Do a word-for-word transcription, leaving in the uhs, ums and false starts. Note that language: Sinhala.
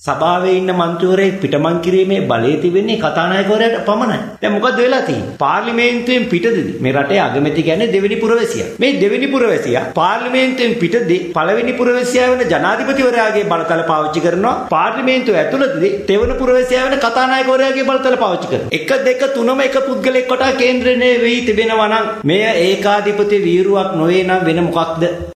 සභාවේ ඉන්න මන්ත්‍රීවරයෙක් පිටමන් කිරීමේ බලය තිබෙන්නේ කතානායකවරයාට පමණයි. දැන් මොකද වෙලා තියෙන්නේ? පාර්ලිමේන්තුවෙන් පිටදී මේ රටේ අගමැති කියන්නේ දෙවෙනි පුරවැසියා. මේ දෙවෙනි පුරවැසියා පාර්ලිමේන්තුවෙන් පිටදී පළවෙනි පුරවැසියා වෙන ජනාධිපතිවරයාගේ බලතල පාවිච්චි කරනවා. පාර්ලිමේන්තුව ඇතුළතදී දෙවෙනි පුරවැසියා වෙන කතානායකවරයාගේ බලතල පාවිච්චි කරනවා. එක දෙක තුනම එක පුද්ගලෙක් කොට කේන්ද්‍රණය වෙයි තිබෙනවා නම් මෙය ඒකාධිපති වීරුවක් නොවේ නම් වෙන මොකක්ද?